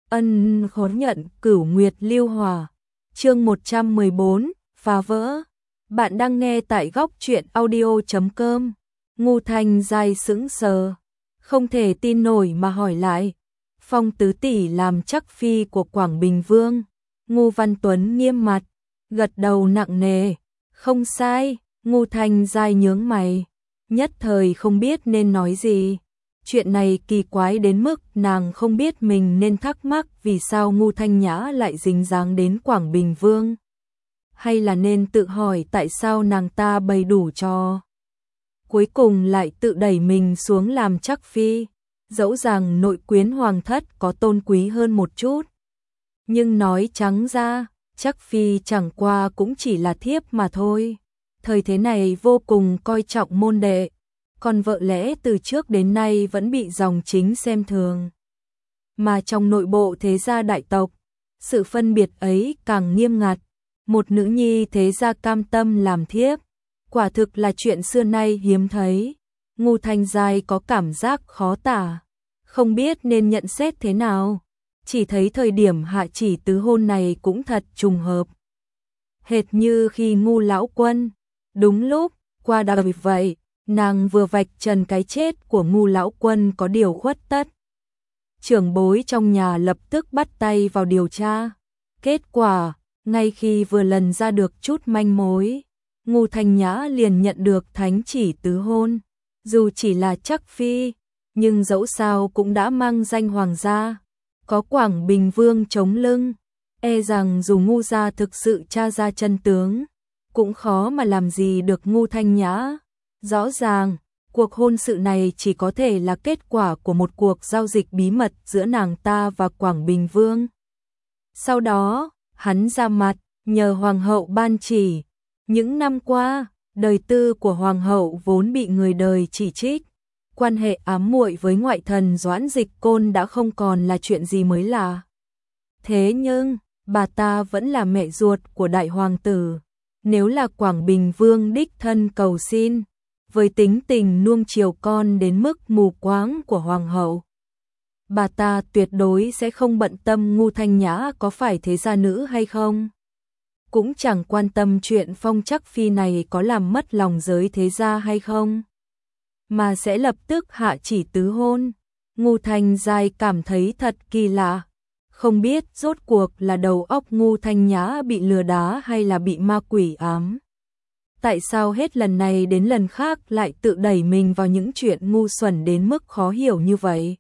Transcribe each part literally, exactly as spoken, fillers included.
Ân khốn nhận cửu nguyệt lưu hòa. Chương một trăm mười bốn, phá vỡ. Bạn đang nghe tại góc truyện audio chấm com. Ngu Thanh Giai sững sờ, không thể tin nổi mà hỏi lại. Phong tứ tỷ làm chắc phi của Quảng Bình Vương. Ngu Văn Tuấn nghiêm mặt, gật đầu nặng nề. Không sai. Ngu Thanh Giai nhướng mày, nhất thời không biết nên nói gì. Chuyện này kỳ quái đến mức nàng không biết mình nên thắc mắc vì sao Ngu Thanh Nhã lại dính dáng đến Quảng Bình Vương. Hay là nên tự hỏi tại sao nàng ta bày đủ trò. Cuối cùng lại tự đẩy mình xuống làm chắc phi. Dẫu rằng nội quyến hoàng thất có tôn quý hơn một chút. Nhưng nói trắng ra, chắc phi chẳng qua cũng chỉ là thiếp mà thôi. Thời thế này vô cùng coi trọng môn đệ. Còn vợ lẽ từ trước đến nay vẫn bị dòng chính xem thường. Mà trong nội bộ thế gia đại tộc, sự phân biệt ấy càng nghiêm ngặt. Một nữ nhi thế gia cam tâm làm thiếp, quả thực là chuyện xưa nay hiếm thấy. Ngu Thanh Giai có cảm giác khó tả, không biết nên nhận xét thế nào. Chỉ thấy thời điểm hạ chỉ tứ hôn này cũng thật trùng hợp. Hệt như khi Ngu lão quân, đúng lúc, qua đời vậy. Nàng vừa vạch trần cái chết của Ngu lão quân có điều khuất tất. Trưởng bối trong nhà lập tức bắt tay vào điều tra. Kết quả, ngay khi vừa lần ra được chút manh mối, Ngu Thanh Nhã liền nhận được thánh chỉ tứ hôn. Dù chỉ là chắc phi, nhưng dẫu sao cũng đã mang danh hoàng gia. Có Quảng Bình Vương chống lưng, e rằng dù Ngu gia thực sự tra ra chân tướng, cũng khó mà làm gì được Ngu Thanh Nhã. Rõ ràng, cuộc hôn sự này chỉ có thể là kết quả của một cuộc giao dịch bí mật giữa nàng ta và Quảng Bình Vương. Sau đó, hắn ra mặt, nhờ hoàng hậu ban chỉ. Những năm qua, đời tư của hoàng hậu vốn bị người đời chỉ trích. Quan hệ ám muội với ngoại thần Doãn Dịch Côn đã không còn là chuyện gì mới lạ. Thế nhưng, bà ta vẫn là mẹ ruột của đại hoàng tử. Nếu là Quảng Bình Vương đích thân cầu xin, với tính tình nuông chiều con đến mức mù quáng của hoàng hậu, bà ta tuyệt đối sẽ không bận tâm Ngu Thanh Nhã có phải thế gia nữ hay không. Cũng chẳng quan tâm chuyện phong chắc phi này có làm mất lòng giới thế gia hay không, mà sẽ lập tức hạ chỉ tứ hôn. Ngu Thanh Giai cảm thấy thật kỳ lạ. Không biết rốt cuộc là đầu óc Ngu Thanh Nhã bị lừa đá hay là bị ma quỷ ám. Tại sao hết lần này đến lần khác lại tự đẩy mình vào những chuyện ngu xuẩn đến mức khó hiểu như vậy.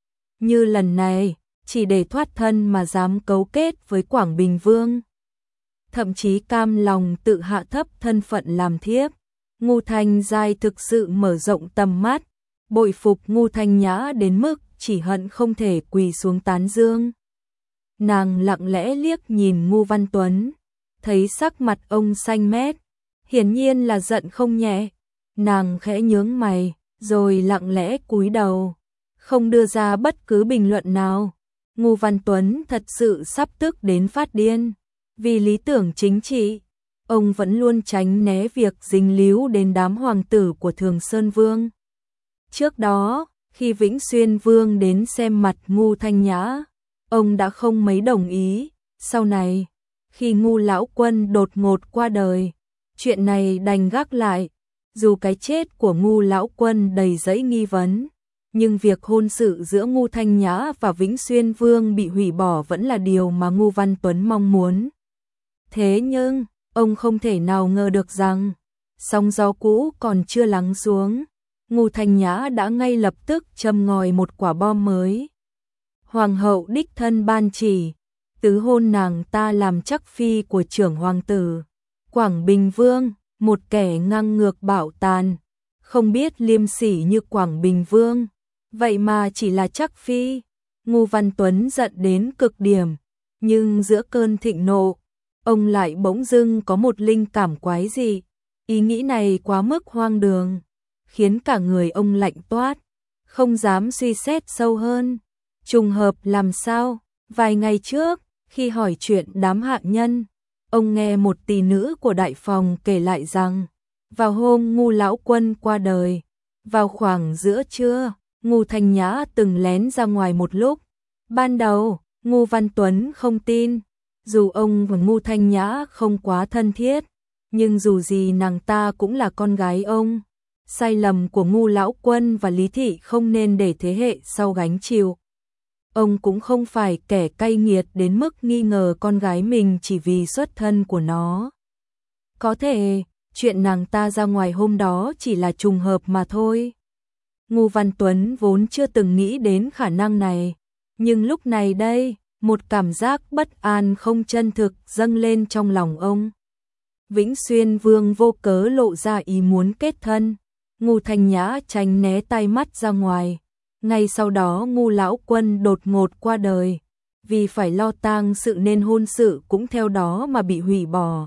Như lần này, chỉ để thoát thân mà dám cấu kết với Quảng Bình Vương. Thậm chí cam lòng tự hạ thấp thân phận làm thiếp. Ngu Thanh Giai thực sự mở rộng tầm mắt, bội phục Ngu Thanh Nhã đến mức chỉ hận không thể quỳ xuống tán dương. Nàng lặng lẽ liếc nhìn Ngu Văn Tuấn, thấy sắc mặt ông xanh mét, hiển nhiên là giận không nhẹ. Nàng khẽ nhướng mày, rồi lặng lẽ cúi đầu, không đưa ra bất cứ bình luận nào. Ngu Văn Tuấn thật sự sắp tức đến phát điên. Vì lý tưởng chính trị, ông vẫn luôn tránh né việc dính líu đến đám hoàng tử của Thường Sơn Vương. Trước đó, khi Vĩnh Xuyên Vương đến xem mặt Ngu Thanh Nhã, ông đã không mấy đồng ý. Sau này, khi Ngu lão quân đột ngột qua đời, chuyện này đành gác lại. Dù cái chết của Ngu lão quân đầy dẫy nghi vấn, nhưng việc hôn sự giữa Ngu Thanh Nhã và Vĩnh Xuyên Vương bị hủy bỏ vẫn là điều mà Ngu Văn Tuấn mong muốn. Thế nhưng, ông không thể nào ngờ được rằng, sóng gió cũ còn chưa lắng xuống, Ngu Thanh Nhã đã ngay lập tức châm ngòi một quả bom mới. Hoàng hậu đích thân ban chỉ, tứ hôn nàng ta làm chắc phi của trưởng hoàng tử. Quảng Bình Vương, một kẻ ngang ngược bạo tàn, không biết liêm sỉ như Quảng Bình Vương, vậy mà chỉ là chắc phi. Ngu Văn Tuấn giận đến cực điểm, nhưng giữa cơn thịnh nộ, ông lại bỗng dưng có một linh cảm quái dị. Ý nghĩ này quá mức hoang đường, khiến cả người ông lạnh toát, không dám suy xét sâu hơn. Trùng hợp làm sao? Vài ngày trước, khi hỏi chuyện đám hạ nhân, ông nghe một tỷ nữ của đại phòng kể lại rằng, vào hôm Ngu lão quân qua đời, vào khoảng giữa trưa, Ngu Thanh Nhã từng lén ra ngoài một lúc. Ban đầu, Ngô Văn Tuấn không tin, dù ông và Ngô Thanh Nhã không quá thân thiết, nhưng dù gì nàng ta cũng là con gái ông. Sai lầm của Ngô Lão Quân và Lý Thị không nên để thế hệ sau gánh chịu. Ông cũng không phải kẻ cay nghiệt đến mức nghi ngờ con gái mình chỉ vì xuất thân của nó. Có thể, chuyện nàng ta ra ngoài hôm đó chỉ là trùng hợp mà thôi. Ngô Văn Tuấn vốn chưa từng nghĩ đến khả năng này, nhưng lúc này đây, một cảm giác bất an không chân thực dâng lên trong lòng ông. Vĩnh Xuyên Vương vô cớ lộ ra ý muốn kết thân, Ngô Thanh Nhã tránh né tay mắt ra ngoài. Ngay sau đó Ngô Lão Quân đột ngột qua đời, vì phải lo tang sự nên hôn sự cũng theo đó mà bị hủy bỏ.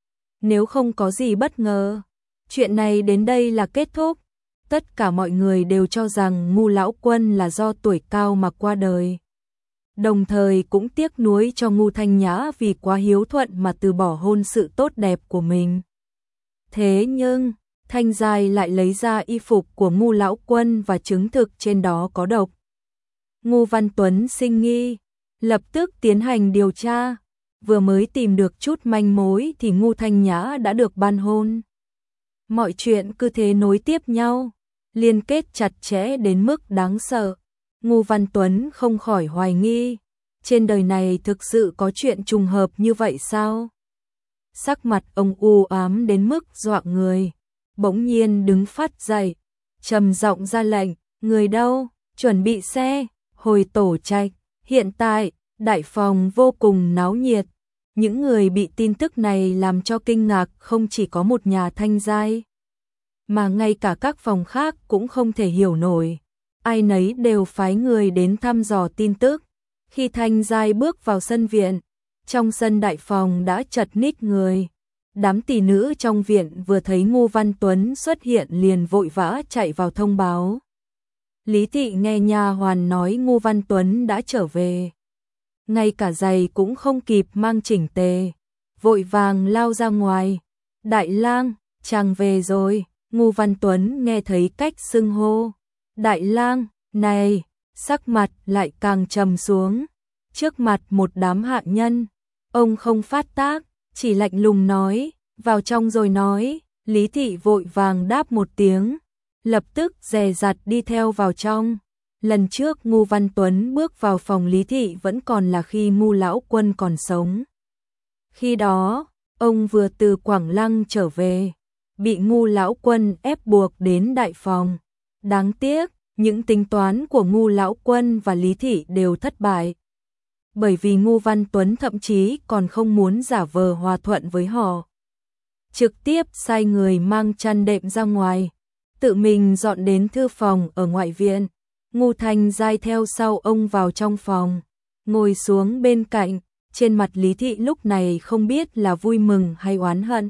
Nếu không có gì bất ngờ, chuyện này đến đây là kết thúc. Tất cả mọi người đều cho rằng Ngô Lão Quân là do tuổi cao mà qua đời. Đồng thời cũng tiếc nuối cho Ngô Thanh Nhã vì quá hiếu thuận mà từ bỏ hôn sự tốt đẹp của mình. Thế nhưng, Thanh Giai lại lấy ra y phục của Ngô Lão Quân và chứng thực trên đó có độc. Ngô Văn Tuấn sinh nghi, lập tức tiến hành điều tra. Vừa mới tìm được chút manh mối thì Ngô Thanh Nhã đã được ban hôn. Mọi chuyện cứ thế nối tiếp nhau, liên kết chặt chẽ đến mức đáng sợ. Ngô Văn Tuấn không khỏi hoài nghi, trên đời này thực sự có chuyện trùng hợp như vậy sao? Sắc mặt ông u ám đến mức dọa người, bỗng nhiên đứng phát dậy, trầm giọng ra lệnh, người đâu, chuẩn bị xe, hồi tổ trạch. Hiện tại, đại phòng vô cùng náo nhiệt, những người bị tin tức này làm cho kinh ngạc không chỉ có một nhà Thanh Giai, mà ngay cả các phòng khác cũng không thể hiểu nổi. Ai nấy đều phái người đến thăm dò tin tức. Khi Thanh Giai bước vào sân viện, trong sân đại phòng đã chật ních người. Đám tỷ nữ trong viện vừa thấy Ngô Văn Tuấn xuất hiện liền vội vã chạy vào thông báo. Lý Thị nghe nha hoàn nói Ngô Văn Tuấn đã trở về. Ngay cả giày cũng không kịp mang chỉnh tề, vội vàng lao ra ngoài. Đại lang, chàng về rồi. Ngô Văn Tuấn nghe thấy cách xưng hô. Đại lang, này, sắc mặt lại càng trầm xuống. Trước mặt một đám hạ nhân, ông không phát tác, chỉ lạnh lùng nói, vào trong rồi nói. Lý Thị vội vàng đáp một tiếng, lập tức dè dặt đi theo vào trong. Lần trước Ngô Văn Tuấn bước vào phòng Lý Thị vẫn còn là khi Ngô Lão Quân còn sống. Khi đó, ông vừa từ Quảng Lăng trở về, bị Ngô Lão Quân ép buộc đến đại phòng. Đáng tiếc, những tính toán của Ngô Lão Quân và Lý Thị đều thất bại. Bởi vì Ngô Văn Tuấn thậm chí còn không muốn giả vờ hòa thuận với họ. Trực tiếp sai người mang chăn đệm ra ngoài, tự mình dọn đến thư phòng ở ngoại viện. Ngô Thanh Giai theo sau ông vào trong phòng, ngồi xuống bên cạnh. Trên mặt Lý Thị lúc này không biết là vui mừng hay oán hận.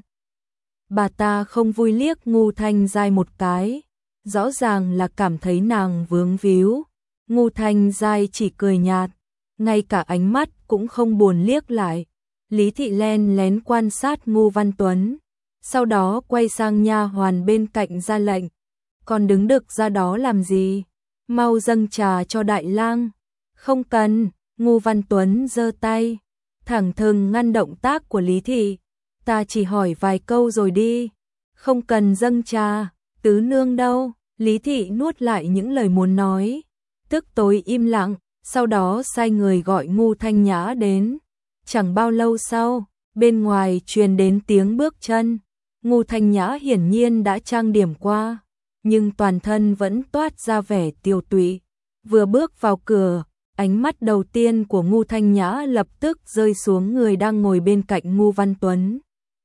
Bà ta không vui liếc Ngô Thanh Giai một cái, rõ ràng là cảm thấy nàng vướng víu. Ngô Thanh Giai chỉ cười nhạt, ngay cả ánh mắt cũng không buồn liếc lại. Lý Thị len lén quan sát Ngô Văn Tuấn, sau đó quay sang nha hoàn bên cạnh ra lệnh, còn đứng đực ra đó làm gì? Mau dâng trà cho đại lang. Không cần. Ngô Văn Tuấn giơ tay, thẳng thừng ngăn động tác của Lý Thị. Ta chỉ hỏi vài câu rồi đi. Không cần dâng trà. Tứ nương đâu? Lý Thị nuốt lại những lời muốn nói, tức tối im lặng, sau đó sai người gọi Ngô Thanh Nhã đến. Chẳng bao lâu sau, bên ngoài truyền đến tiếng bước chân. Ngô Thanh Nhã hiển nhiên đã trang điểm qua, nhưng toàn thân vẫn toát ra vẻ tiều tụy. Vừa bước vào cửa, ánh mắt đầu tiên của Ngô Thanh Nhã lập tức rơi xuống người đang ngồi bên cạnh Ngô Văn Tuấn.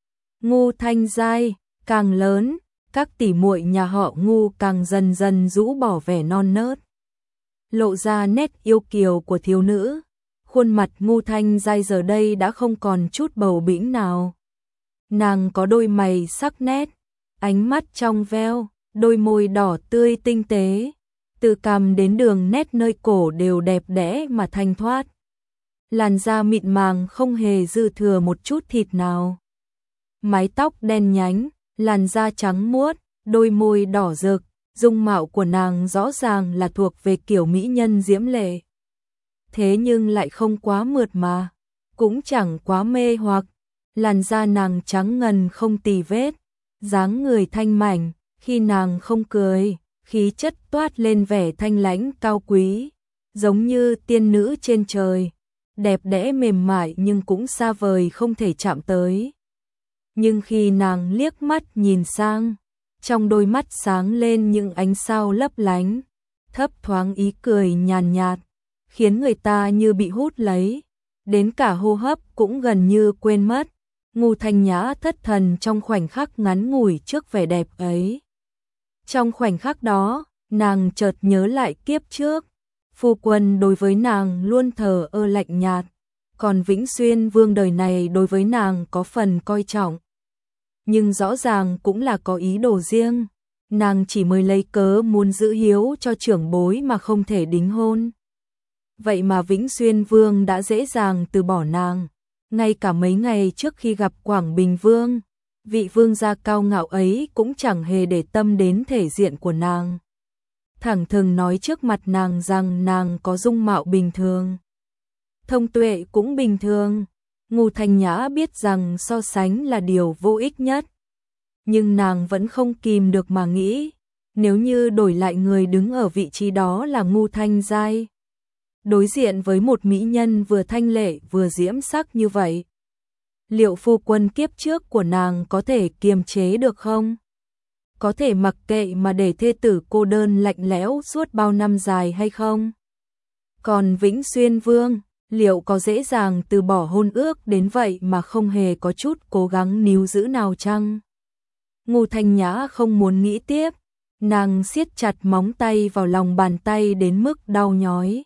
Ngô Thanh Giai càng lớn, các tỷ muội nhà họ Ngô càng dần dần rũ bỏ vẻ non nớt, lộ ra nét yêu kiều của thiếu nữ. Khuôn mặt Ngô Thanh Giai giờ đây đã không còn chút bầu bĩnh nào. Nàng có đôi mày sắc nét, ánh mắt trong veo, đôi môi đỏ tươi tinh tế, từ cằm đến đường nét nơi cổ đều đẹp đẽ mà thanh thoát. Làn da mịn màng không hề dư thừa một chút thịt nào. Mái tóc đen nhánh, làn da trắng muốt, đôi môi đỏ rực, dung mạo của nàng rõ ràng là thuộc về kiểu mỹ nhân diễm lệ. thế nhưng lại không quá mượt mà, cũng chẳng quá mê hoặc. Làn da nàng trắng ngần không tì vết, dáng người thanh mảnh, khi nàng không cười, khí chất toát lên vẻ thanh lãnh cao quý, giống như tiên nữ trên trời, đẹp đẽ mềm mại nhưng cũng xa vời không thể chạm tới. Nhưng khi nàng liếc mắt nhìn sang, trong đôi mắt sáng lên những ánh sao lấp lánh, thấp thoáng ý cười nhàn nhạt, khiến người ta như bị hút lấy, đến cả hô hấp cũng gần như quên mất. Ngô Thanh Nhã thất thần trong khoảnh khắc ngắn ngủi trước vẻ đẹp ấy. Trong khoảnh khắc đó, nàng chợt nhớ lại kiếp trước, phu quân đối với nàng luôn thờ ơ lạnh nhạt, còn Vĩnh Xuyên Vương đời này đối với nàng có phần coi trọng. Nhưng rõ ràng cũng là có ý đồ riêng, nàng chỉ mới lấy cớ muốn giữ hiếu cho trưởng bối mà không thể đính hôn. Vậy mà Vĩnh Xuyên Vương đã dễ dàng từ bỏ nàng, ngay cả mấy ngày trước khi gặp Quảng Bình Vương, vị vương gia cao ngạo ấy cũng chẳng hề để tâm đến thể diện của nàng. Thẳng thừng nói trước mặt nàng rằng nàng có dung mạo bình thường, thông tuệ cũng bình thường. Ngô Thanh Nhã biết rằng so sánh là điều vô ích nhất, nhưng nàng vẫn không kìm được mà nghĩ, nếu như đổi lại người đứng ở vị trí đó là Ngô Thanh Giai, đối diện với một mỹ nhân vừa thanh lệ vừa diễm sắc như vậy, liệu phu quân kiếp trước của nàng có thể kiềm chế được không? Có thể mặc kệ mà để thê tử cô đơn lạnh lẽo suốt bao năm dài hay không? Còn Vĩnh Xuyên Vương, liệu có dễ dàng từ bỏ hôn ước đến vậy mà không hề có chút cố gắng níu giữ nào chăng? Ngô Thanh Nhã không muốn nghĩ tiếp, nàng siết chặt móng tay vào lòng bàn tay đến mức đau nhói.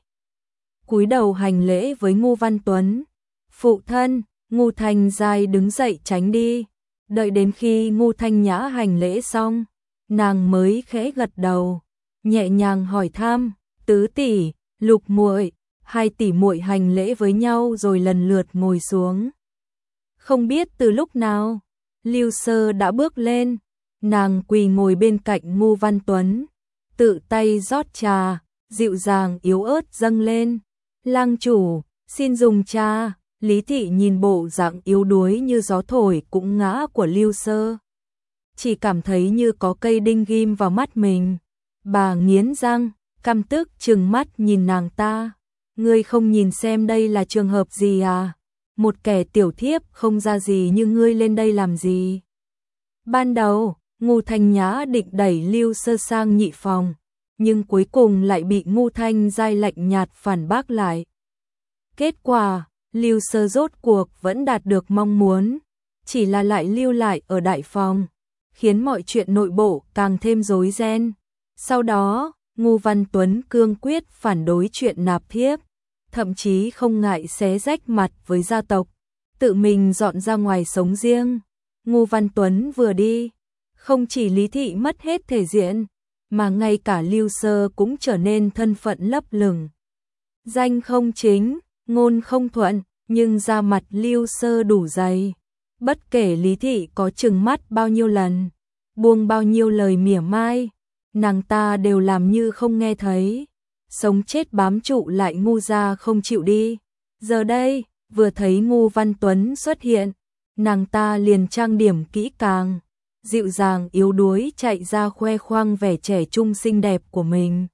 Cúi đầu hành lễ với Ngô Văn Tuấn. Phụ thân. Ngô Thanh Giai đứng dậy tránh đi. Đợi đến khi Ngô Thanh Nhã hành lễ xong, nàng mới khẽ gật đầu, nhẹ nhàng hỏi thăm, tứ tỷ, lục muội. Hai tỷ muội hành lễ với nhau rồi lần lượt ngồi xuống. Không biết từ lúc nào, Lưu Sơ đã bước lên, nàng quỳ ngồi bên cạnh Ngô Văn Tuấn, tự tay rót trà, dịu dàng yếu ớt dâng lên. Lang chủ, xin dùng trà. Lý thị nhìn bộ dạng yếu đuối như gió thổi cũng ngã của Lưu Sơ, chỉ cảm thấy như có cây đinh ghim vào mắt mình. Bà nghiến răng, căm tức trừng mắt nhìn nàng ta. Ngươi không nhìn xem đây là trường hợp gì à? Một kẻ tiểu thiếp không ra gì như ngươi lên đây làm gì? Ban đầu, Ngô Thanh Nhã định đẩy Lưu Sơ sang nhị phòng, nhưng cuối cùng lại bị Ngô Thanh Giai lạnh nhạt phản bác lại. Kết quả, Lưu Sơ rốt cuộc vẫn đạt được mong muốn, chỉ là lại lưu lại ở đại phòng, khiến mọi chuyện nội bộ càng thêm rối ren. Sau đó, Ngô Văn Tuấn cương quyết phản đối chuyện nạp thiếp, thậm chí không ngại xé rách mặt với gia tộc, tự mình dọn ra ngoài sống riêng. Ngô Văn Tuấn vừa đi, không chỉ Lý thị mất hết thể diện, mà ngay cả Lưu Sơ cũng trở nên thân phận lấp lửng. Danh không chính, ngôn không thuận, nhưng da mặt Lưu Sơ đủ dày. Bất kể Lý thị có trừng mắt bao nhiêu lần, buông bao nhiêu lời mỉa mai, nàng ta đều làm như không nghe thấy, sống chết bám trụ lại Ngô gia không chịu đi. Giờ đây, vừa thấy Ngô Văn Tuấn xuất hiện, nàng ta liền trang điểm kỹ càng, dịu dàng yếu đuối chạy ra khoe khoang vẻ trẻ trung xinh đẹp của mình.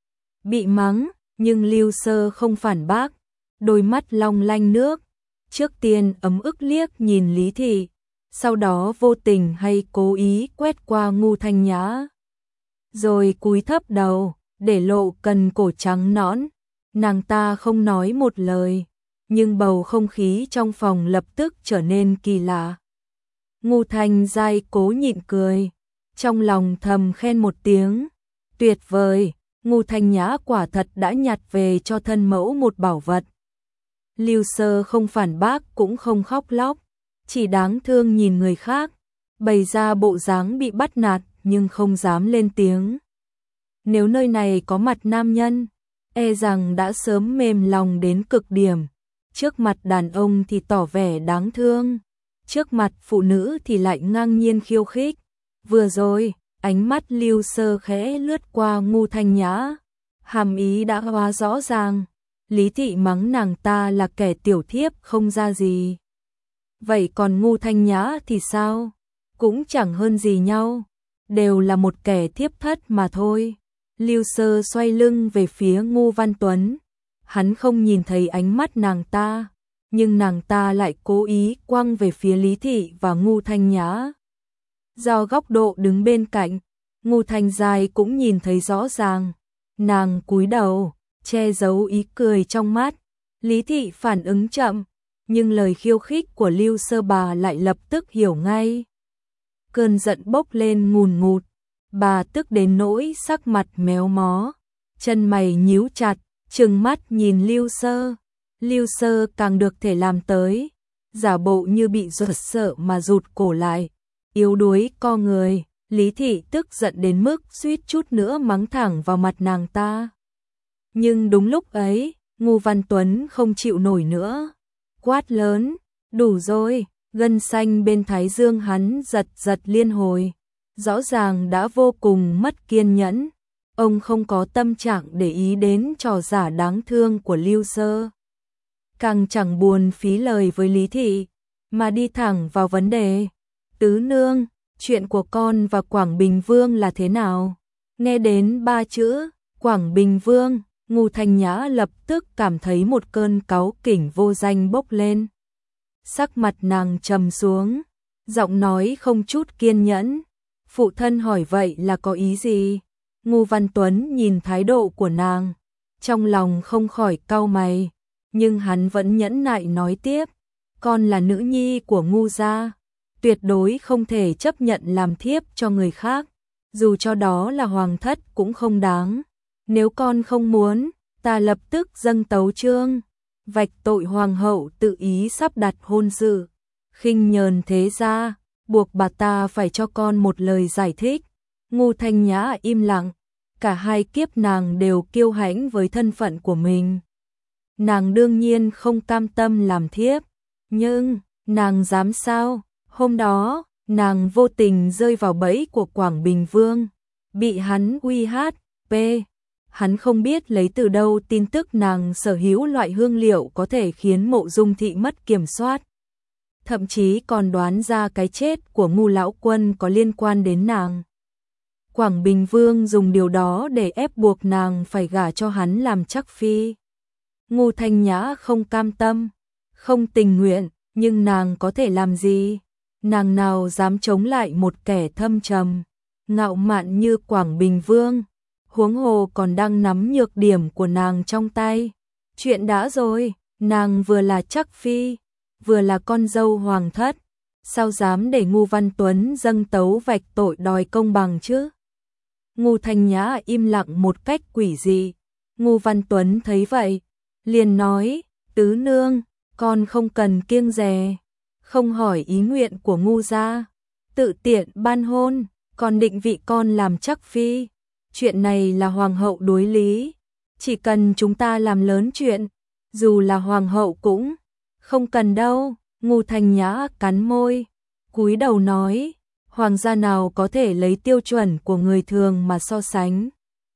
Bị mắng, nhưng Lưu Sơ không phản bác, đôi mắt long lanh nước, trước tiên ấm ức liếc nhìn Lý thị, sau đó vô tình hay cố ý quét qua Ngô Thanh Nhã, rồi cúi thấp đầu, để lộ cần cổ trắng nõn. Nàng ta không nói một lời, nhưng bầu không khí trong phòng lập tức trở nên kỳ lạ. Ngô Thanh Giai cố nhịn cười, trong lòng thầm khen một tiếng, tuyệt vời, Ngô Thanh Nhã quả thật đã nhặt về cho thân mẫu một bảo vật. Lưu Sơ không phản bác cũng không khóc lóc, chỉ đáng thương nhìn người khác, bày ra bộ dáng bị bắt nạt nhưng không dám lên tiếng. Nếu nơi này có mặt nam nhân, e rằng đã sớm mềm lòng đến cực điểm. Trước mặt đàn ông thì tỏ vẻ đáng thương, trước mặt phụ nữ thì lại ngang nhiên khiêu khích. Vừa rồi, ánh mắt Lưu Sơ khẽ lướt qua Ngô Thanh Nhã, hàm ý đã hóa rõ ràng. Lý Thị mắng nàng ta là kẻ tiểu thiếp không ra gì. Vậy còn Ngu Thanh Nhã thì sao? Cũng chẳng hơn gì nhau, đều là một kẻ thiếp thất mà thôi. Lưu Sơ xoay lưng về phía Ngô Văn Tuấn, hắn không nhìn thấy ánh mắt nàng ta, nhưng nàng ta lại cố ý quăng về phía Lý Thị và Ngô Thanh Nhã. Do góc độ đứng bên cạnh, Ngô Thanh Giai cũng nhìn thấy rõ ràng, nàng cúi đầu, che giấu ý cười trong mắt. Lý Thị phản ứng chậm, nhưng lời khiêu khích của Lưu Sơ bà lại lập tức hiểu ngay. Cơn giận bốc lên ngùn ngụt, bà tức đến nỗi sắc mặt méo mó, chân mày nhíu chặt, trừng mắt nhìn Lưu Sơ. Lưu Sơ càng được thể làm tới, giả bộ như bị giật sợ mà rụt cổ lại, yếu đuối co người. Lý Thị tức giận đến mức suýt chút nữa mắng thẳng vào mặt nàng ta. Nhưng đúng lúc ấy, Ngô Văn Tuấn không chịu nổi nữa, quát lớn, đủ rồi. Gân xanh bên thái dương hắn giật giật liên hồi, rõ ràng đã vô cùng mất kiên nhẫn. Ông không có tâm trạng để ý đến trò giả đáng thương của Lưu Sơ, càng chẳng buồn phí lời với Lý Thị, mà đi thẳng vào vấn đề. Tứ nương, chuyện của con và Quảng Bình Vương là thế nào? Nghe đến ba chữ Quảng Bình Vương, Ngô Thanh Nhã lập tức cảm thấy một cơn cáu kỉnh vô danh bốc lên. Sắc mặt nàng trầm xuống, giọng nói không chút kiên nhẫn. Phụ thân hỏi vậy là có ý gì? Ngô Văn Tuấn nhìn thái độ của nàng, trong lòng không khỏi cau mày, nhưng hắn vẫn nhẫn nại nói tiếp. Con là nữ nhi của Ngô gia, tuyệt đối không thể chấp nhận làm thiếp cho người khác, dù cho đó là hoàng thất cũng không đáng. Nếu con không muốn, ta lập tức dâng tấu chương, vạch tội hoàng hậu tự ý sắp đặt hôn sự, khinh nhờn thế gia, buộc bà ta phải cho con một lời giải thích. Ngô Thanh Nhã im lặng, cả hai kiếp nàng đều kiêu hãnh với thân phận của mình. Nàng đương nhiên không cam tâm làm thiếp, nhưng nàng dám sao? Hôm đó, nàng vô tình rơi vào bẫy của Quảng Bình Vương, bị hắn uy hát, p. Hắn không biết lấy từ đâu tin tức nàng sở hữu loại hương liệu có thể khiến Mộ Dung Thị mất kiểm soát. Thậm chí còn đoán ra cái chết của Ngô lão quân có liên quan đến nàng. Quảng Bình Vương dùng điều đó để ép buộc nàng phải gả cho hắn làm chắc phi. Ngô Thanh Nhã không cam tâm, không tình nguyện, nhưng nàng có thể làm gì? Nàng nào dám chống lại một kẻ thâm trầm, ngạo mạn như Quảng Bình Vương, huống hồ còn đang nắm nhược điểm của nàng trong tay. Chuyện đã rồi, nàng vừa là chắc phi, vừa là con dâu hoàng thất, sao dám để Ngô Văn Tuấn dâng tấu vạch tội đòi công bằng chứ? Ngô Thanh Nhã im lặng một cách quỷ dị. Ngô Văn Tuấn thấy vậy, liền nói, tứ nương, con không cần kiêng dè, không hỏi ý nguyện của Ngô gia, tự tiện ban hôn, còn định vị con làm chắc phi. Chuyện này là hoàng hậu đối lý, chỉ cần chúng ta làm lớn chuyện, dù là hoàng hậu cũng không cần đâu. Ngô Thanh Nhã cắn môi, cúi đầu nói, hoàng gia nào có thể lấy tiêu chuẩn của người thường mà so sánh.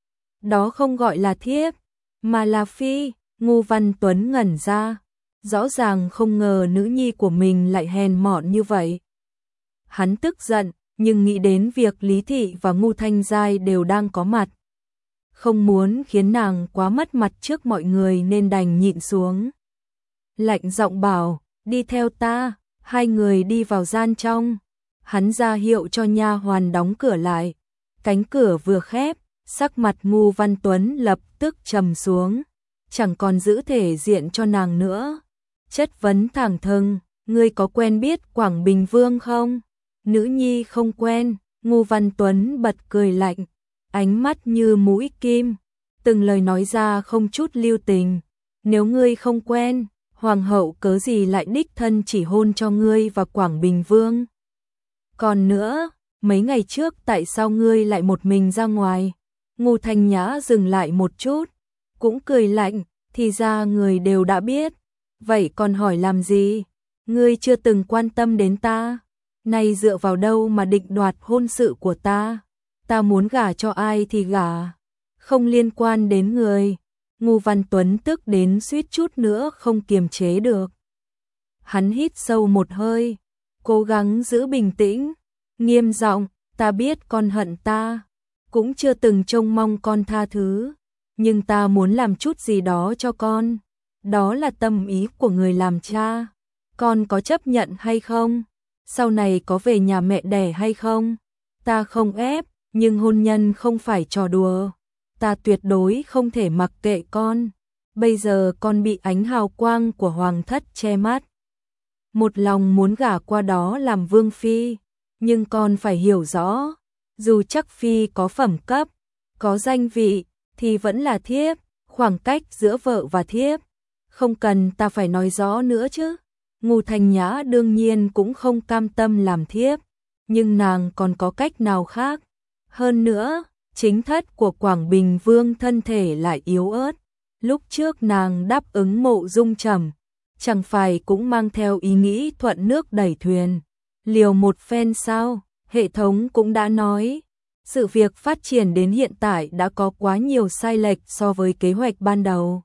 Đó không gọi là thiếp, mà là phi. Ngô Văn Tuấn ngẩn ra, rõ ràng không ngờ nữ nhi của mình lại hèn mọn như vậy. Hắn tức giận, nhưng nghĩ đến việc Lý Thị và Ngô Thanh Giai đều đang có mặt, không muốn khiến nàng quá mất mặt trước mọi người nên đành nhịn xuống. Lạnh giọng bảo, đi theo ta. Hai người đi vào gian trong, hắn ra hiệu cho nha hoàn đóng cửa lại. Cánh cửa vừa khép, sắc mặt Ngô Văn Tuấn lập tức trầm xuống, chẳng còn giữ thể diện cho nàng nữa. Chất vấn thẳng thừng, ngươi có quen biết Quảng Bình Vương không? Nữ nhi không quen. Ngô Văn Tuấn bật cười lạnh, ánh mắt như mũi kim, từng lời nói ra không chút lưu tình. Nếu ngươi không quen, hoàng hậu cớ gì lại đích thân chỉ hôn cho ngươi và Quảng Bình Vương? Còn nữa, mấy ngày trước tại sao ngươi lại một mình ra ngoài? Ngô Thanh Nhã dừng lại một chút, cũng cười lạnh, thì ra người đều đã biết, vậy còn hỏi làm gì? Ngươi chưa từng quan tâm đến ta, nay dựa vào đâu mà định đoạt hôn sự của ta? Ta muốn gả cho ai thì gả, không liên quan đến người. Ngô Văn Tuấn tức đến suýt chút nữa không kiềm chế được. Hắn hít sâu một hơi, cố gắng giữ bình tĩnh, nghiêm giọng, ta biết con hận ta, cũng chưa từng trông mong con tha thứ, nhưng ta muốn làm chút gì đó cho con, đó là tâm ý của người làm cha, con có chấp nhận hay không? Sau này có về nhà mẹ đẻ hay không? Ta không ép, nhưng hôn nhân không phải trò đùa, ta tuyệt đối không thể mặc kệ con, bây giờ con bị ánh hào quang của hoàng thất che mắt. Một lòng muốn gả qua đó làm vương phi, nhưng con phải hiểu rõ, dù chắc phi có phẩm cấp, có danh vị, thì vẫn là thiếp, khoảng cách giữa vợ và thiếp, không cần ta phải nói rõ nữa chứ. Ngô Thanh Nhã đương nhiên cũng không cam tâm làm thiếp, nhưng nàng còn có cách nào khác. Hơn nữa, chính thất của Quảng Bình Vương thân thể lại yếu ớt, lúc trước nàng đáp ứng Mộ Dung Trầm, chẳng phải cũng mang theo ý nghĩ thuận nước đẩy thuyền, liều một phen sao? Hệ thống cũng đã nói, sự việc phát triển đến hiện tại đã có quá nhiều sai lệch so với kế hoạch ban đầu.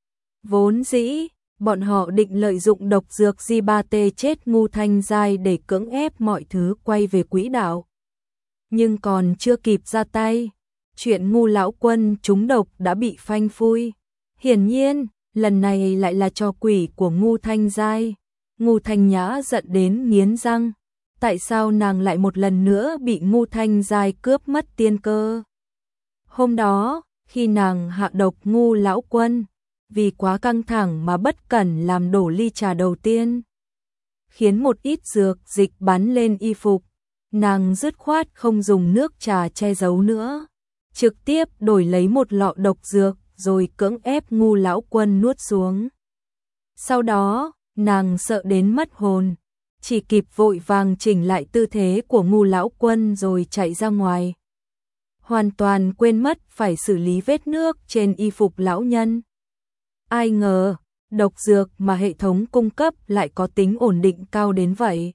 Vốn dĩ, bọn họ định lợi dụng độc dược G ba T chết Ngô Thanh Giai để cưỡng ép mọi thứ quay về quỹ đạo. Nhưng còn chưa kịp ra tay, chuyện Ngô lão quân trúng độc đã bị phanh phui. Hiển nhiên, lần này lại là trò quỷ của Ngô Thanh Giai. Ngô Thanh Nhã giận đến nghiến răng. Tại sao nàng lại một lần nữa bị Ngô Thanh Giai cướp mất tiên cơ? Hôm đó, khi nàng hạ độc Ngô lão quân, vì quá căng thẳng mà bất cẩn làm đổ ly trà đầu tiên, khiến một ít dược dịch bắn lên y phục, nàng dứt khoát không dùng nước trà che giấu nữa, trực tiếp đổi lấy một lọ độc dược rồi cưỡng ép Ngô lão quân nuốt xuống. Sau đó, nàng sợ đến mất hồn, chỉ kịp vội vàng chỉnh lại tư thế của Ngô lão quân rồi chạy ra ngoài. Hoàn toàn quên mất phải xử lý vết nước trên y phục lão nhân. Ai ngờ, độc dược mà hệ thống cung cấp lại có tính ổn định cao đến vậy.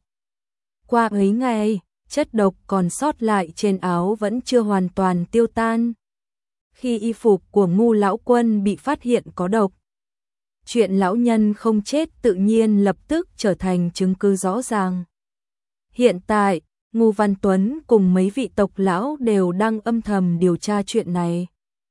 Qua ấy ngày, chất độc còn sót lại trên áo vẫn chưa hoàn toàn tiêu tan. Khi y phục của Ngô lão quân bị phát hiện có độc, chuyện lão nhân không chết tự nhiên lập tức trở thành chứng cứ rõ ràng. Hiện tại, Ngô Văn Tuấn cùng mấy vị tộc lão đều đang âm thầm điều tra chuyện này.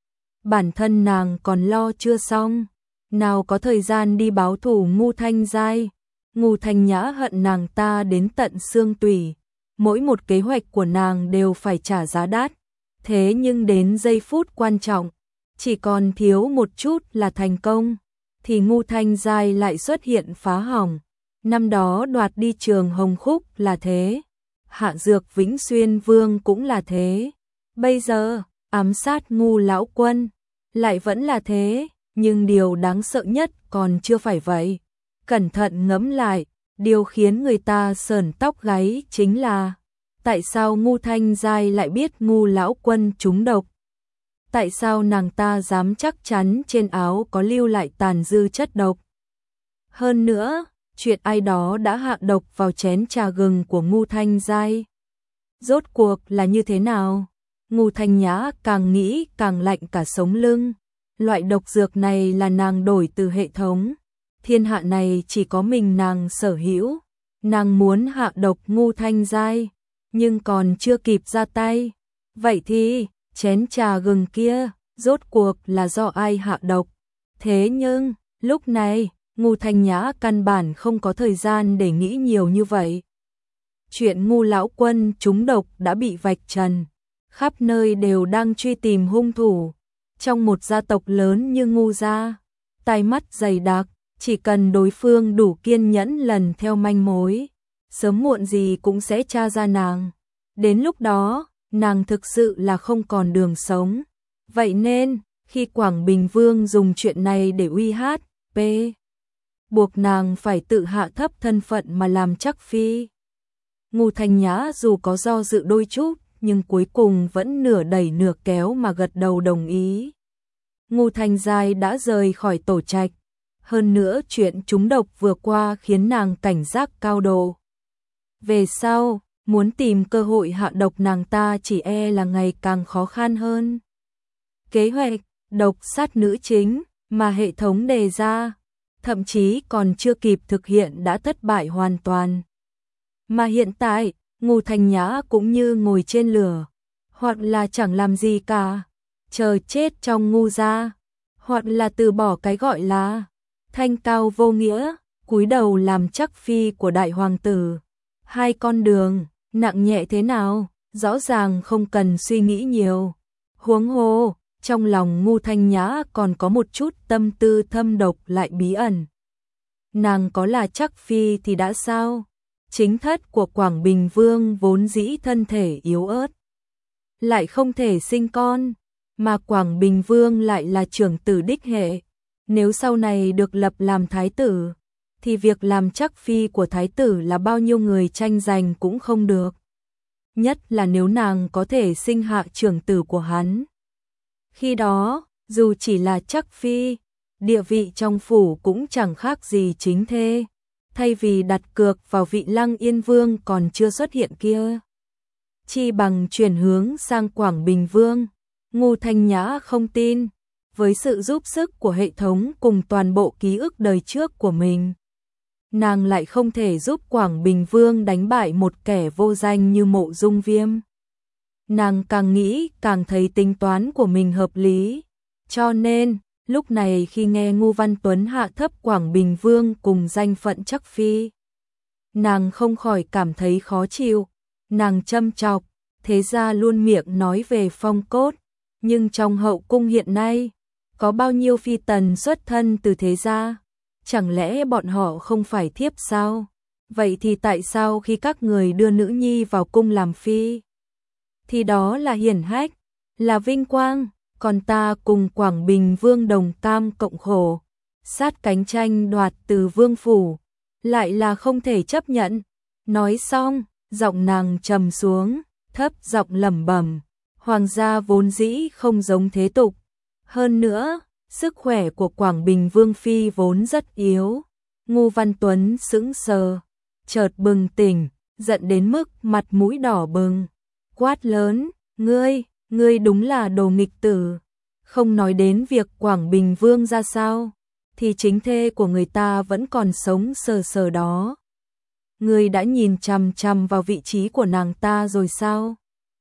Bản thân nàng còn lo chưa xong, nào có thời gian đi báo thù Ngô Thanh Giai. Ngô Thanh Nhã hận nàng ta đến tận xương tủy, mỗi một kế hoạch của nàng đều phải trả giá đắt. Thế nhưng đến giây phút quan trọng, chỉ còn thiếu một chút là thành công, thì Ngô Thanh Giai lại xuất hiện phá hỏng. Năm đó đoạt đi Trường Hồng Khúc là thế, hạ dược Vĩnh Xuyên Vương cũng là thế, bây giờ ám sát Ngô lão quân lại vẫn là thế. Nhưng điều đáng sợ nhất còn chưa phải vậy. Cẩn thận ngẫm lại, điều khiến người ta sởn tóc gáy chính là tại sao Ngô Thanh Giai lại biết Ngô lão quân trúng độc? Tại sao nàng ta dám chắc chắn trên áo có lưu lại tàn dư chất độc? Hơn nữa, chuyện ai đó đã hạ độc vào chén trà gừng của Ngô Thanh Giai. Rốt cuộc là như thế nào? Ngô Thanh Nhã càng nghĩ càng lạnh cả sống lưng. Loại độc dược này là nàng đổi từ hệ thống. Thiên hạ này chỉ có mình nàng sở hữu. Nàng muốn hạ độc Ngô Thanh Giai, nhưng còn chưa kịp ra tay. Vậy thì, chén trà gừng kia, rốt cuộc là do ai hạ độc? Thế nhưng, lúc này, Ngô Thanh Nhã căn bản không có thời gian để nghĩ nhiều như vậy. Chuyện Ngô lão quân trúng độc đã bị vạch trần. Khắp nơi đều đang truy tìm hung thủ. Trong một gia tộc lớn như Ngô gia, tai mắt dày đặc, chỉ cần đối phương đủ kiên nhẫn lần theo manh mối, sớm muộn gì cũng sẽ tra ra nàng. Đến lúc đó, nàng thực sự là không còn đường sống. Vậy nên, khi Quảng Bình Vương dùng chuyện này để uy hát, p buộc nàng phải tự hạ thấp thân phận mà làm chắc phi. Ngô Thanh Nhã dù có do dự đôi chút, nhưng cuối cùng vẫn nửa đẩy nửa kéo mà gật đầu đồng ý. Ngô Thanh Giai đã rời khỏi tổ trạch. Hơn nữa chuyện trúng độc vừa qua khiến nàng cảnh giác cao độ. Về sau, muốn tìm cơ hội hạ độc nàng ta chỉ e là ngày càng khó khăn hơn. Kế hoạch độc sát nữ chính mà hệ thống đề ra, thậm chí còn chưa kịp thực hiện đã thất bại hoàn toàn. Mà hiện tại, Ngô Thanh Nhã cũng như ngồi trên lửa, hoặc là chẳng làm gì cả, chờ chết trong Ngô gia, hoặc là từ bỏ cái gọi là thanh cao vô nghĩa, cúi đầu làm chắc phi của đại hoàng tử. Hai con đường, nặng nhẹ thế nào, rõ ràng không cần suy nghĩ nhiều. Huống hồ, trong lòng Ngô Thanh Nhã còn có một chút tâm tư thâm độc lại bí ẩn. Nàng có là chắc phi thì đã sao? Chính thất của Quảng Bình Vương vốn dĩ thân thể yếu ớt, lại không thể sinh con, mà Quảng Bình Vương lại là trưởng tử đích hệ. Nếu sau này được lập làm thái tử, thì việc làm chắc phi của thái tử là bao nhiêu người tranh giành cũng không được. Nhất là nếu nàng có thể sinh hạ trưởng tử của hắn. Khi đó, dù chỉ là chắc phi, địa vị trong phủ cũng chẳng khác gì chính thê. Thay vì đặt cược vào vị Lăng Yên Vương còn chưa xuất hiện kia, chi bằng chuyển hướng sang Quảng Bình Vương. Ngô Thanh Nhã không tin, với sự giúp sức của hệ thống cùng toàn bộ ký ức đời trước của mình, nàng lại không thể giúp Quảng Bình Vương đánh bại một kẻ vô danh như Mộ Dung Viêm. Nàng càng nghĩ càng thấy tính toán của mình hợp lý, cho nên lúc này khi nghe Ngô Văn Tuấn hạ thấp Quảng Bình Vương cùng danh phận chắc phi, nàng không khỏi cảm thấy khó chịu. Nàng châm chọc, thế ra luôn miệng nói về phong cốt, nhưng trong hậu cung hiện nay, có bao nhiêu phi tần xuất thân từ thế gia? Chẳng lẽ bọn họ không phải thiếp sao? Vậy thì tại sao khi các người đưa nữ nhi vào cung làm phi, thì đó là hiển hách, là vinh quang, còn ta cùng Quảng Bình Vương đồng cam cộng khổ, sát cánh tranh đoạt từ vương phủ, lại là không thể chấp nhận. Nói xong, giọng nàng trầm xuống, thấp giọng lẩm bẩm, hoàng gia vốn dĩ không giống thế tục. Hơn nữa, sức khỏe của Quảng Bình Vương phi vốn rất yếu. Ngô Văn Tuấn sững sờ, chợt bừng tỉnh, giận đến mức mặt mũi đỏ bừng, quát lớn, ngươi, ngươi đúng là đồ nghịch tử. Không nói đến việc Quảng Bình Vương ra sao, thì chính thê của người ta vẫn còn sống sờ sờ đó. Ngươi đã nhìn chằm chằm vào vị trí của nàng ta rồi sao?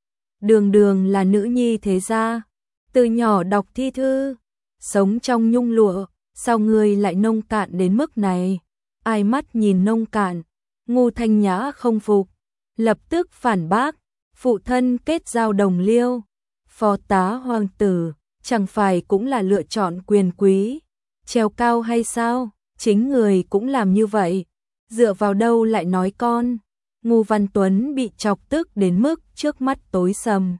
Đường đường là nữ nhi thế gia, từ nhỏ đọc thi thư, sống trong nhung lụa, sao ngươi lại nông cạn đến mức này? Ai mắt nhìn nông cạn? Ngô Thanh Nhã không phục, lập tức phản bác, phụ thân kết giao đồng liêu, phó tá hoàng tử, chẳng phải cũng là lựa chọn quyền quý, trèo cao hay sao? Chính người cũng làm như vậy, dựa vào đâu lại nói con? Ngô Văn Tuấn bị chọc tức đến mức trước mắt tối sầm.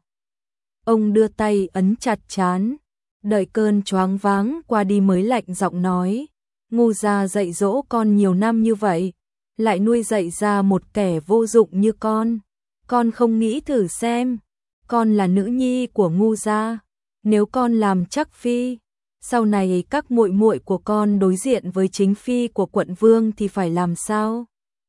Ông đưa tay ấn chặt trán, đợi cơn choáng váng qua đi mới lạnh giọng nói, Ngô gia dạy dỗ con nhiều năm như vậy, lại nuôi dạy ra một kẻ vô dụng như con. Con không nghĩ thử xem, con là nữ nhi của Ngô gia, nếu con làm chắc phi, sau này các muội muội của con đối diện với chính phi của quận vương thì phải làm sao?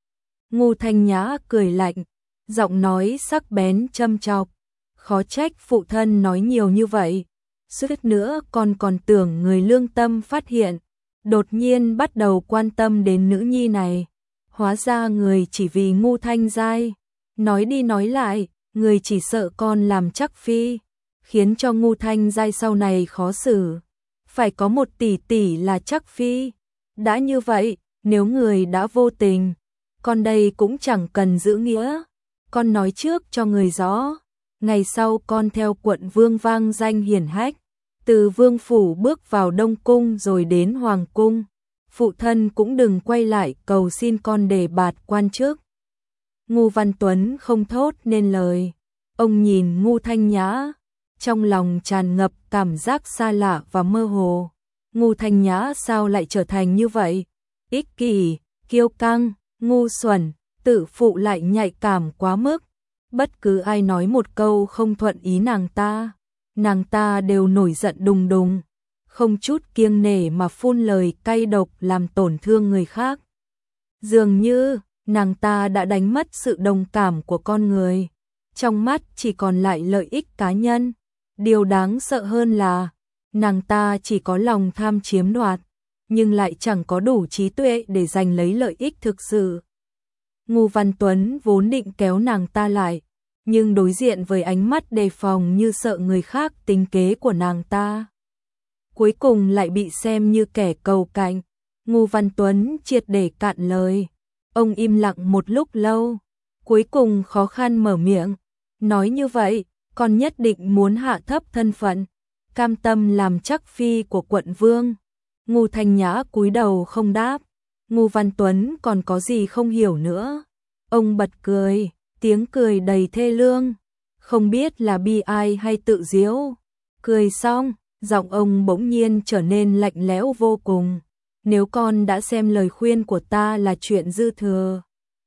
Ngô Thanh Nhã cười lạnh, giọng nói sắc bén châm chọc, khó trách phụ thân nói nhiều như vậy, suýt nữa con còn tưởng người lương tâm phát hiện, đột nhiên bắt đầu quan tâm đến nữ nhi này, hóa ra người chỉ vì Ngô Thanh giai, nói đi nói lại, người chỉ sợ con làm chắc phi, khiến cho Ngô Thanh giai sau này khó xử, phải có một tỷ tỷ là chắc phi. Đã như vậy, nếu người đã vô tình, con đây cũng chẳng cần giữ nghĩa, con nói trước cho người rõ, ngày sau con theo quận vương vang danh hiển hách, từ vương phủ bước vào đông cung rồi đến hoàng cung, phụ thân cũng đừng quay lại cầu xin con đề bạt quan chức. Ngô Văn Tuấn không thốt nên lời, ông nhìn Ngô Thanh Nhã, trong lòng tràn ngập cảm giác xa lạ và mơ hồ. Ngô Thanh Nhã sao lại trở thành như vậy? Ích kỷ, kiêu căng, ngu xuẩn, tự phụ lại nhạy cảm quá mức. Bất cứ ai nói một câu không thuận ý nàng ta, nàng ta đều nổi giận đùng đùng, không chút kiêng nể mà phun lời cay độc làm tổn thương người khác. Dường như nàng ta đã đánh mất sự đồng cảm của con người, trong mắt chỉ còn lại lợi ích cá nhân. Điều đáng sợ hơn là nàng ta chỉ có lòng tham chiếm đoạt, nhưng lại chẳng có đủ trí tuệ để giành lấy lợi ích thực sự. Ngô Văn Tuấn vốn định kéo nàng ta lại, nhưng đối diện với ánh mắt đề phòng như sợ người khác tính kế của nàng ta, cuối cùng lại bị xem như kẻ cầu cạnh. Ngô Văn Tuấn triệt để cạn lời. Ông im lặng một lúc lâu, cuối cùng khó khăn mở miệng, nói như vậy, con nhất định muốn hạ thấp thân phận, cam tâm làm chắc phi của quận vương. Ngô Thanh Nhã cúi đầu không đáp. Ngô Văn Tuấn còn có gì không hiểu nữa. Ông bật cười, tiếng cười đầy thê lương, không biết là bi ai hay tự giễu. Cười xong, giọng ông bỗng nhiên trở nên lạnh lẽo vô cùng. Nếu con đã xem lời khuyên của ta là chuyện dư thừa,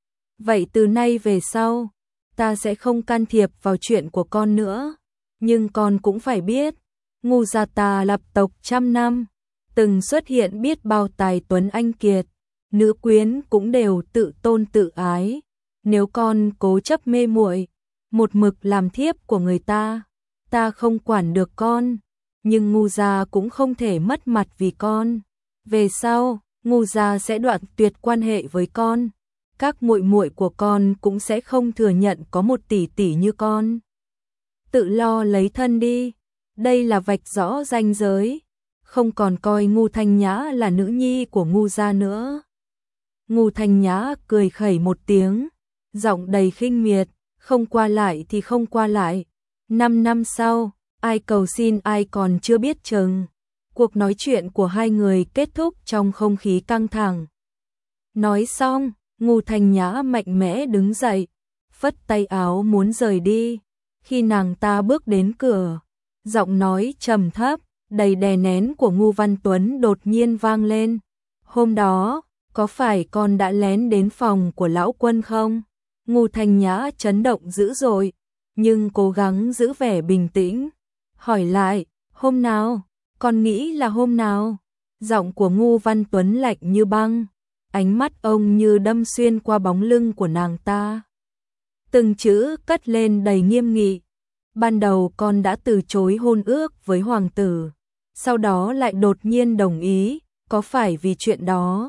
vậy từ nay về sau, ta sẽ không can thiệp vào chuyện của con nữa. Nhưng con cũng phải biết, Ngô gia ta lập tộc trăm năm, từng xuất hiện biết bao tài tuấn anh kiệt, nữ quyến cũng đều tự tôn tự ái. Nếu con cố chấp mê muội, một mực làm thiếp của người ta, ta không quản được con, nhưng Ngô gia cũng không thể mất mặt vì con. Về sau, Ngô gia sẽ đoạn tuyệt quan hệ với con. Các muội muội của con cũng sẽ không thừa nhận có một tỷ tỷ như con. Tự lo lấy thân đi. Đây là vạch rõ ranh giới, không còn coi Ngô Thanh Nhã là nữ nhi của Ngô gia nữa. Ngô Thanh Nhã cười khẩy một tiếng, giọng đầy khinh miệt, không qua lại thì không qua lại. Năm năm sau, ai cầu xin ai còn chưa biết chừng. Cuộc nói chuyện của hai người kết thúc trong không khí căng thẳng. Nói xong, Ngô Thanh Nhã mạnh mẽ đứng dậy, phất tay áo muốn rời đi. Khi nàng ta bước đến cửa, giọng nói trầm thấp, đầy đè nén của Ngô Văn Tuấn đột nhiên vang lên. Hôm đó, có phải con đã lén đến phòng của lão Quân không? Ngô Thanh Nhã chấn động dữ dội, nhưng cố gắng giữ vẻ bình tĩnh. Hỏi lại, hôm nào? Con nghĩ là hôm nào? Giọng của Ngô Văn Tuấn lạnh như băng, ánh mắt ông như đâm xuyên qua bóng lưng của nàng ta. Từng chữ cất lên đầy nghiêm nghị. Ban đầu con đã từ chối hôn ước với hoàng tử, sau đó lại đột nhiên đồng ý, có phải vì chuyện đó?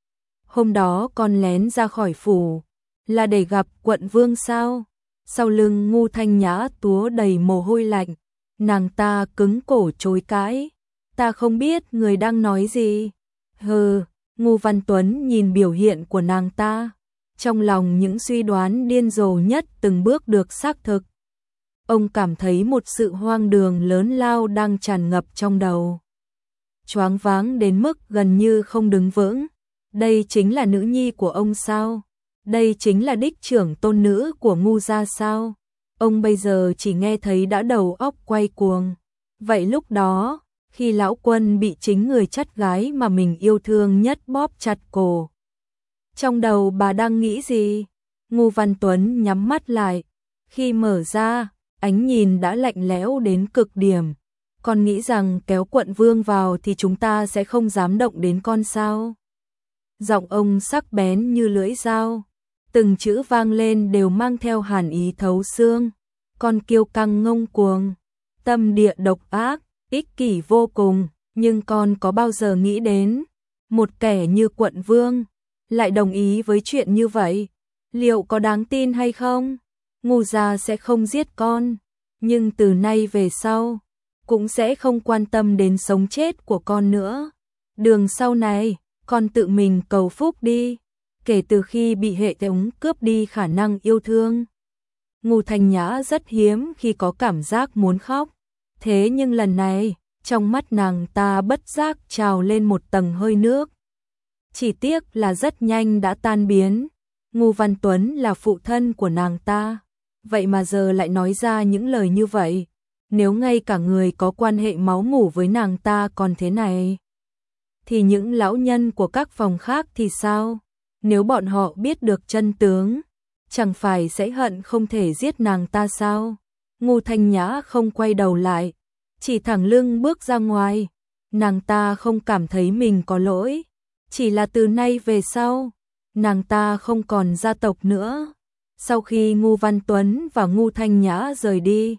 Hôm đó con lén ra khỏi phủ, là để gặp quận vương sao? Sau lưng Ngô Thanh Nhã túa đầy mồ hôi lạnh, nàng ta cứng cổ chối cãi. Ta không biết người đang nói gì. Hừ, Ngô Văn Tuấn nhìn biểu hiện của nàng ta, trong lòng những suy đoán điên rồ nhất từng bước được xác thực. Ông cảm thấy một sự hoang đường lớn lao đang tràn ngập trong đầu. Choáng váng đến mức gần như không đứng vững. Đây chính là nữ nhi của ông sao? Đây chính là đích trưởng tôn nữ của Ngô gia sao? Ông bây giờ chỉ nghe thấy đã đầu óc quay cuồng. Vậy lúc đó, khi lão Quân bị chính người chắt gái mà mình yêu thương nhất bóp chặt cổ, trong đầu bà đang nghĩ gì? Ngô Văn Tuấn nhắm mắt lại, khi mở ra, ánh nhìn đã lạnh lẽo đến cực điểm. Con nghĩ rằng kéo quận vương vào thì chúng ta sẽ không dám động đến con sao? Giọng ông sắc bén như lưỡi dao, từng chữ vang lên đều mang theo hàn ý thấu xương. Con kiêu căng ngông cuồng, tâm địa độc ác, ích kỷ vô cùng, nhưng con có bao giờ nghĩ đến một kẻ như quận vương lại đồng ý với chuyện như vậy? Liệu có đáng tin hay không? Ngô gia sẽ không giết con, nhưng từ nay về sau cũng sẽ không quan tâm đến sống chết của con nữa. Đường sau này, con tự mình cầu phúc đi. Kể từ khi bị hệ thống cướp đi khả năng yêu thương, Ngô Thanh Nhã rất hiếm khi có cảm giác muốn khóc. Thế nhưng lần này, trong mắt nàng ta bất giác trào lên một tầng hơi nước. Chỉ tiếc là rất nhanh đã tan biến. Ngô Văn Tuấn là phụ thân của nàng ta, vậy mà giờ lại nói ra những lời như vậy. Nếu ngay cả người có quan hệ máu mủ với nàng ta còn thế này, thì những lão nhân của các phòng khác thì sao? Nếu bọn họ biết được chân tướng, chẳng phải sẽ hận không thể giết nàng ta sao? Ngô Thanh Nhã không quay đầu lại, chỉ thẳng lưng bước ra ngoài. Nàng ta không cảm thấy mình có lỗi, chỉ là từ nay về sau, nàng ta không còn gia tộc nữa. Sau khi Ngô Văn Tuấn và Ngô Thanh Nhã rời đi,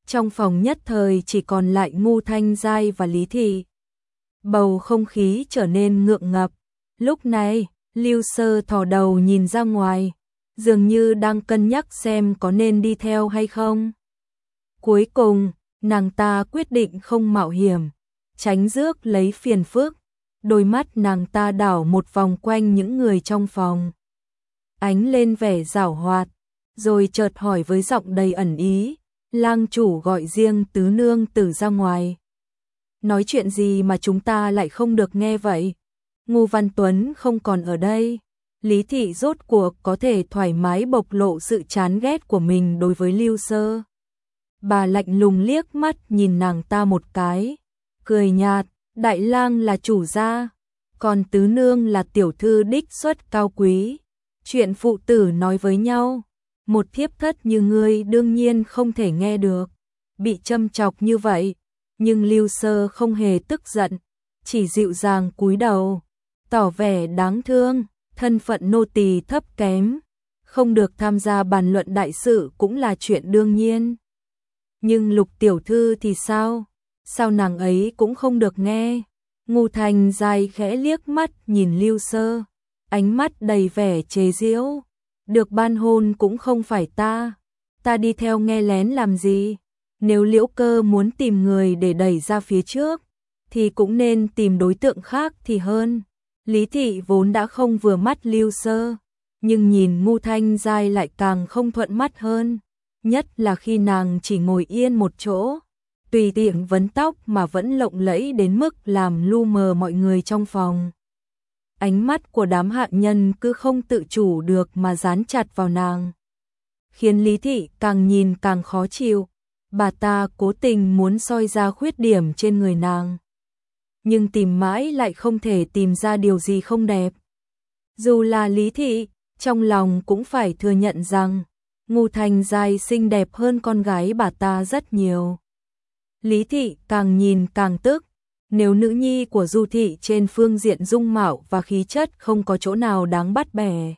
Trong phòng nhất thời chỉ còn lại Ngu Thanh Giai và Lý Thị. Bầu không khí trở nên ngượng ngập. Lúc này, Lưu Sơ thò đầu nhìn ra ngoài, dường như đang cân nhắc xem có nên đi theo hay không. Cuối cùng, nàng ta quyết định không mạo hiểm, tránh rước lấy phiền phức. Đôi mắt nàng ta đảo một vòng quanh những người trong phòng, ánh lên vẻ giảo hoạt, rồi chợt hỏi với giọng đầy ẩn ý, lang chủ gọi riêng tứ nương tử ra ngoài. Nói chuyện gì mà chúng ta lại không được nghe vậy? Ngô Văn Tuấn không còn ở đây. Lý Thị rốt cuộc có thể thoải mái bộc lộ sự chán ghét của mình đối với Lưu Sơ. Bà lạnh lùng liếc mắt nhìn nàng ta một cái, cười nhạt, đại lang là chủ gia, còn tứ nương là tiểu thư đích xuất cao quý. Chuyện phụ tử nói với nhau, một thiếp thất như ngươi đương nhiên không thể nghe được. Bị châm chọc như vậy, nhưng Lưu Sơ không hề tức giận, chỉ dịu dàng cúi đầu, tỏ vẻ đáng thương. Thân phận nô tỳ thấp kém, không được tham gia bàn luận đại sự cũng là chuyện đương nhiên. Nhưng Lục tiểu thư thì sao? Sao nàng ấy cũng không được nghe? Ngô Thanh Giai khẽ liếc mắt nhìn Lưu Sơ, ánh mắt đầy vẻ chế giễu. Được ban hôn cũng không phải ta, ta đi theo nghe lén làm gì? Nếu Liễu Cơ muốn tìm người để đẩy ra phía trước, thì cũng nên tìm đối tượng khác thì hơn. Lý Thị vốn đã không vừa mắt Lưu Sơ, nhưng nhìn Ngô Thanh Giai lại càng không thuận mắt hơn, nhất là khi nàng chỉ ngồi yên một chỗ, tùy tiện vấn tóc mà vẫn lộng lẫy đến mức làm lu mờ mọi người trong phòng. Ánh mắt của đám hạ nhân cứ không tự chủ được mà dán chặt vào nàng, khiến Lý Thị càng nhìn càng khó chịu. Bà ta cố tình muốn soi ra khuyết điểm trên người nàng, nhưng tìm mãi lại không thể tìm ra điều gì không đẹp. Dù là Lý Thị, trong lòng cũng phải thừa nhận rằng Ngô Thanh Giai xinh đẹp hơn con gái bà ta rất nhiều. Lý Thị càng nhìn càng tức, nếu nữ nhi của Du Thị trên phương diện dung mạo và khí chất không có chỗ nào đáng bắt bẻ,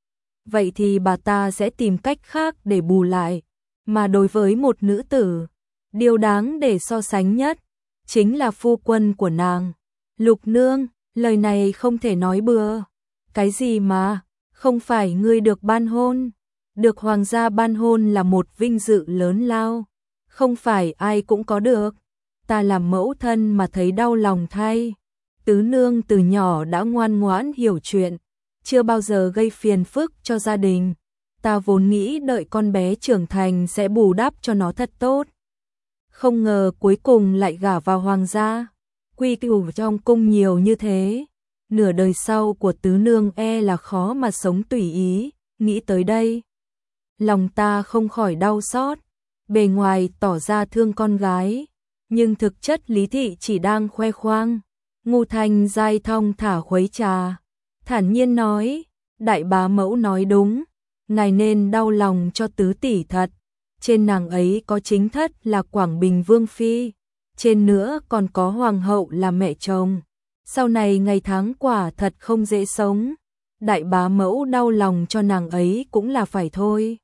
vậy thì bà ta sẽ tìm cách khác để bù lại. Mà đối với một nữ tử, điều đáng để so sánh nhất chính là phu quân của nàng. Lục nương, lời này không thể nói bừa. Cái gì mà, không phải ngươi được ban hôn? Được hoàng gia ban hôn là một vinh dự lớn lao, không phải ai cũng có được. Ta làm mẫu thân mà thấy đau lòng thay. Tứ nương từ nhỏ đã ngoan ngoãn hiểu chuyện, chưa bao giờ gây phiền phức cho gia đình. Ta vốn nghĩ đợi con bé trưởng thành sẽ bù đắp cho nó thật tốt, không ngờ cuối cùng lại gả vào hoàng gia. Quy củ trong cung nhiều như thế, nửa đời sau của tứ nương e là khó mà sống tùy ý. Nghĩ tới đây, lòng ta không khỏi đau xót. Bề ngoài tỏ ra thương con gái, nhưng thực chất Lý Thị chỉ đang khoe khoang. Ngô Thanh Giai thong thả khuấy trà, thản nhiên nói, đại bá mẫu nói đúng, ngài nên đau lòng cho tứ tỷ thật. Trên nàng ấy có chính thất là Quảng Bình Vương Phi, trên nữa còn có hoàng hậu là mẹ chồng. Sau này ngày tháng quả thật không dễ sống. Đại bá mẫu đau lòng cho nàng ấy cũng là phải thôi.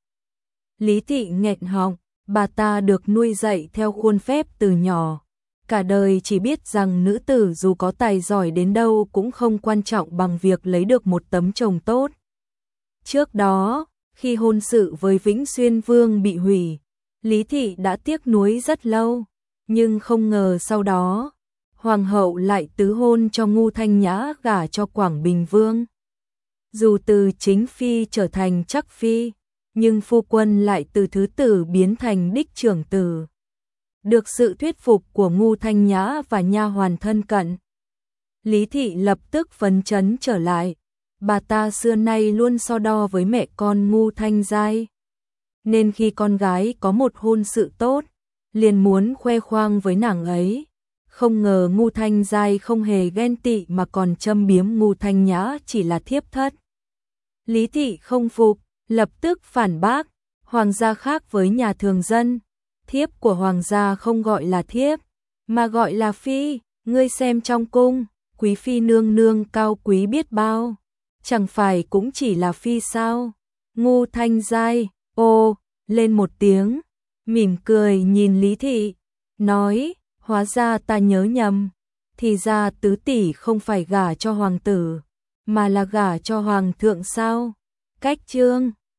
Lý Thị nghẹn họng, bà ta được nuôi dạy theo khuôn phép từ nhỏ. Cả đời chỉ biết rằng nữ tử dù có tài giỏi đến đâu cũng không quan trọng bằng việc lấy được một tấm chồng tốt. Trước đó, khi hôn sự với Vĩnh Xuyên Vương bị hủy, Lý Thị đã tiếc nuối rất lâu, nhưng không ngờ sau đó, hoàng hậu lại tứ hôn cho Ngô Thanh Nhã gả cho Quảng Bình Vương. Dù từ chính phi trở thành chắc phi, nhưng phu quân lại từ thứ tử biến thành đích trưởng tử. Được sự thuyết phục của Ngô Thanh Nhã và nha hoàn thân cận, Lý Thị lập tức phấn chấn trở lại. Bà ta xưa nay luôn so đo với mẹ con Ngô Thanh Giai, nên khi con gái có một hôn sự tốt, liền muốn khoe khoang với nàng ấy. Không ngờ Ngô Thanh Giai không hề ghen tị mà còn châm biếm Ngô Thanh Nhã chỉ là thiếp thất. Lý Thị không phục, lập tức phản bác, hoàng gia khác với nhà thường dân, thiếp của hoàng gia không gọi là thiếp, mà gọi là phi. Ngươi xem trong cung, quý phi nương nương cao quý biết bao, chẳng phải cũng chỉ là phi sao? Ngô Thanh Giai ô lên một tiếng, mỉm cười nhìn Lý Thị, nói, hóa ra ta nhớ nhầm, thì ra tứ tỷ không phải gả cho hoàng tử, mà là gả cho hoàng thượng sao? Cách chương